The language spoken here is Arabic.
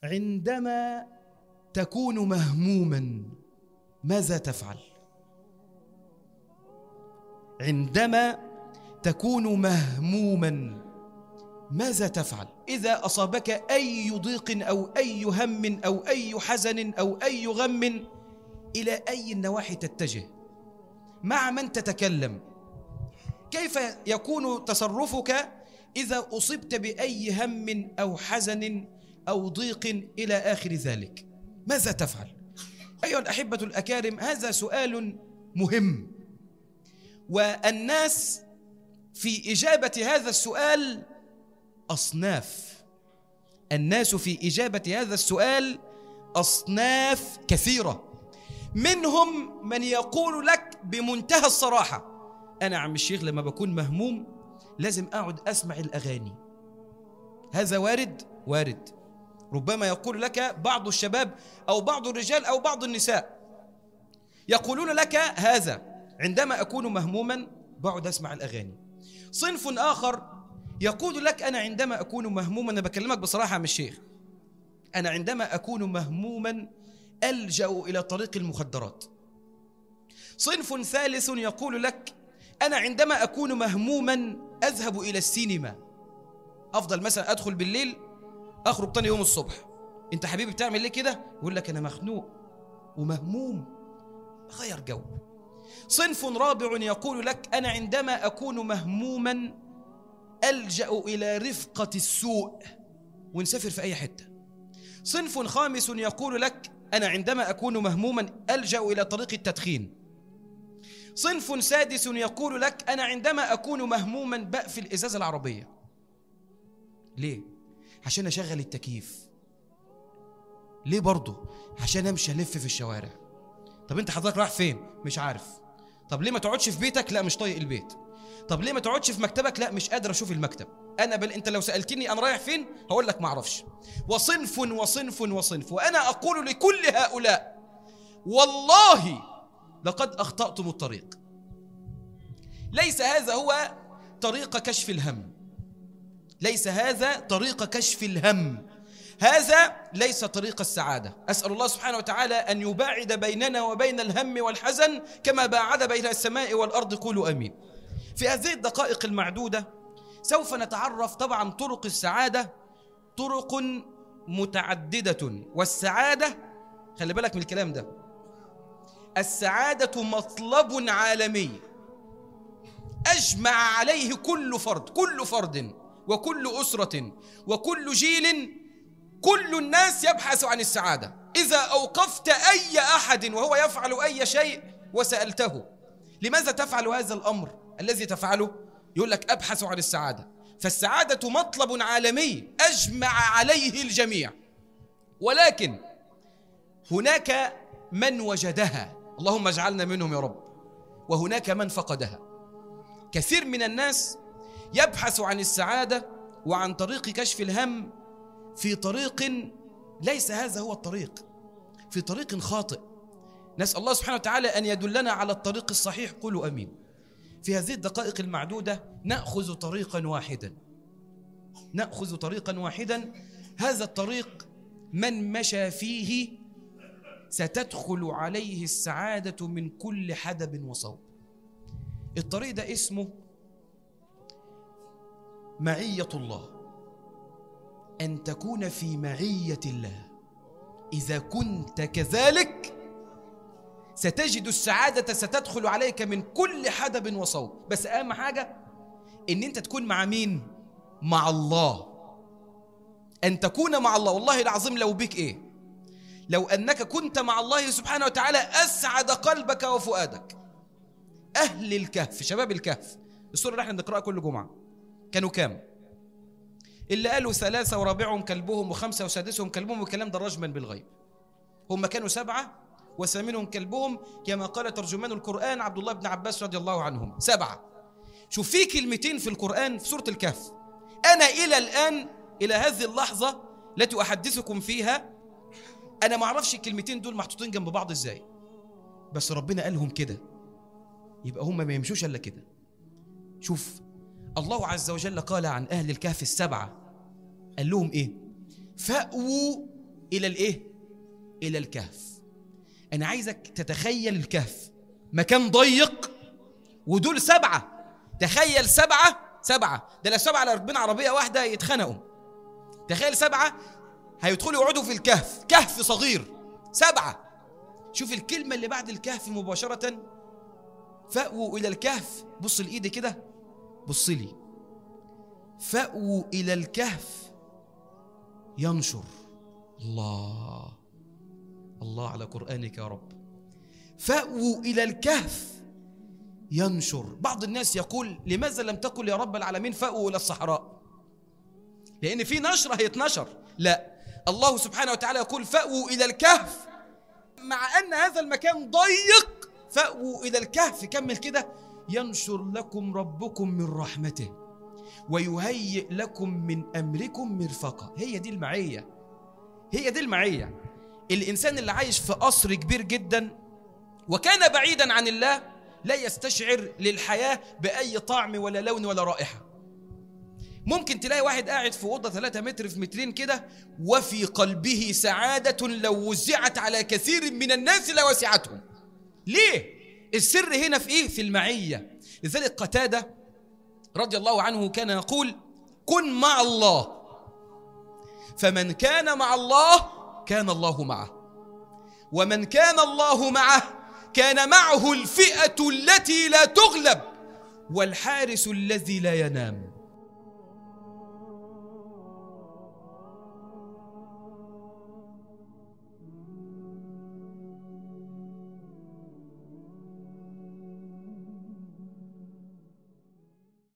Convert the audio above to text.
عندما تكون مهموما ماذا تفعل؟ عندما تكون مهموما ماذا تفعل؟ إذا أصابك أي ضيق أو أي هم أو أي حزن أو أي غم، إلى أي النواحي تتجه؟ مع من تتكلم؟ كيف يكون تصرفك إذا أصبت بأي هم أو حزن أو ضيق إلى آخر ذلك؟ ماذا تفعل؟ أيها الأحبة الأكارم، هذا سؤال مهم، والناس في إجابة هذا السؤال أصناف. الناس في إجابة هذا السؤال أصناف كثيرة. منهم من يقول لك بمنتهى الصراحة: أنا عم الشيخ لما بكون مهموم لازم أقعد أسمع الأغاني. هذا وارد. ربما يقول لك بعض الشباب أو بعض الرجال أو بعض النساء يقولون لك هذا: عندما أكون مهموما بقعد أسمع الأغاني. صنف آخر يقول لك: أنا عندما أكون مهموما، أنا بكلمك بصراحة عم الشيخ، أنا عندما أكون مهموما ألجأ إلى طريق المخدرات. صنف ثالث يقول لك: أنا عندما أكون مهموما أذهب إلى السينما. أفضل مثلا أدخل بالليل أخرج تاني يوم الصبح. أنت حبيبي بتعمل ليه كده؟ يقول لك: أنا مخنوق ومهموم، غير جو. صنف رابع يقول لك: أنا عندما أكون مهموما ألجأ إلى رفقة السوء ونسافر في أي حتة. صنف خامس يقول لك: أنا عندما أكون مهموما ألجأ إلى طريق التدخين. صنف سادس يقول لك: أنا عندما أكون مهموما بقفل إزاز العربية. ليه؟ عشان أشغل التكييف. ليه برضه؟ عشان أمشي ألف في الشوارع. طب أنت حضرتك رايح فين؟ مش عارف. طب ليه ما تقعدش في بيتك؟ لا مش طايق البيت. طب ليه ما تقعدش في مكتبك؟ لا مش قادر أشوف المكتب. أنت لو سألتني أنا رايح فين هقول لك ما أعرفش. وصنف وصنف وصنف. وأنا أقول لكل هؤلاء: والله لقد أخطأتم الطريق. ليس هذا هو طريق كشف الهم. ليس هذا طريق كشف الهم. هذا ليس طريق السعادة. أسأل الله سبحانه وتعالى أن يباعد بيننا وبين الهم والحزن كما باعد بين السماء والأرض. قولوا آمين. في هذه الدقائق المعدودة سوف نتعرف طبعا طرق السعادة. طرق متعددة، والسعادة خلي بالك من الكلام ده، السعادة مطلب عالمي أجمع عليه كل فرد وكل أسرة وكل جيل. كل الناس يبحث عن السعادة. إذا أوقفت أي أحد وهو يفعل أي شيء وسألته: لماذا تفعل هذا الأمر الذي تفعله؟ يقول لك: أبحث عن السعادة. فالسعادة مطلب عالمي أجمع عليه الجميع، ولكن هناك من وجدها، اللهم اجعلنا منهم يا رب، وهناك من فقدها. كثير من الناس يبحث عن السعادة وعن طريق كشف الهم في طريق ليس هذا هو الطريق، في طريق خاطئ. نسأل الله سبحانه وتعالى أن يدلنا على الطريق الصحيح. قولوا أمين. في هذه الدقائق المعدودة نأخذ طريقا واحدا. هذا الطريق من مشى فيه ستدخل عليه السعادة من كل حدب وصوب. الطريق ده اسمه معية الله. أن تكون في معية الله. إذا كنت كذلك ستجد السعادة ستدخل عليك من كل حدب وصوب. بس أهم حاجة إن أنت تكون مع مين؟ مع الله. أن تكون مع الله. والله العظيم لو بك إيه؟ لو أنك كنت مع الله سبحانه وتعالى أسعد قلبك وفؤادك. أهل الكهف، شباب الكهف، السورة اللي احنا بنقرأها كل جمعة، كانوا كام؟ اللي قالوا 3 ورابعهم كلبهم و5 وسادسهم كلبهم، والكلام ده رجما بالغيب. هم كانوا 7 وثامنهم كلبهم، كما قال ترجمان القرآن عبد الله بن عباس رضي الله عنهم. 7. شوف في كلمتين في القرآن في سورة الكهف، أنا إلى الآن إلى هذه اللحظة التي أحدثكم فيها أنا ما أعرفش الكلمتين دول محطوطين جنب بعض إزاي، بس ربنا قالهم كده، يبقى هم ما يمشوش إلا كده. شوف الله عز وجل قال عن أهل الكهف 7، قال لهم إيه؟ فأووا إلى الإيه؟ إلى الكهف. أنا عايزك تتخيل الكهف، مكان ضيق ودول 7. تخيل 7 ده لو 7 راكبين عربية واحدة يتخنقوا. تخيل 7 هيدخلوا يقعدوا في الكهف، كهف صغير 7. شوف الكلمة اللي بعد الكهف مباشرة، فأووا إلى الكهف. بص لإيدي كده، بص لي، فأووا إلى الكهف ينشر. الله على قرآنك يا رب. فأووا إلى الكهف ينشر. بعض الناس يقول لماذا لم تقل يا رب العالمين فأووا إلى الصحراء؟ لأن في نشرة هيتنشر. لا، الله سبحانه وتعالى يقول فأووا إلى الكهف، مع أن هذا المكان ضيق. فأووا إلى الكهف، كمل كده، ينشر لكم ربكم من رحمته ويهيئ لكم من أمركم مرفقا. هي دي المعية، هي دي المعية. الإنسان اللي عايش في قصر كبير جدا وكان بعيدا عن الله لا يستشعر للحياة بأي طعم ولا لون ولا رائحة. ممكن تلاقي واحد قاعد في أوضة 3 متر في مترين كده وفي قلبه سعادة لو وزعت على كثير من الناس لوسعتهم. ليه؟ السر هنا في إيه؟ في المعية. لذلك قتادة رضي الله عنه كان يقول كن مع الله، فمن كان مع الله كان الله معه، ومن كان الله معه كان معه الفئة التي لا تغلب والحارس الذي لا ينام.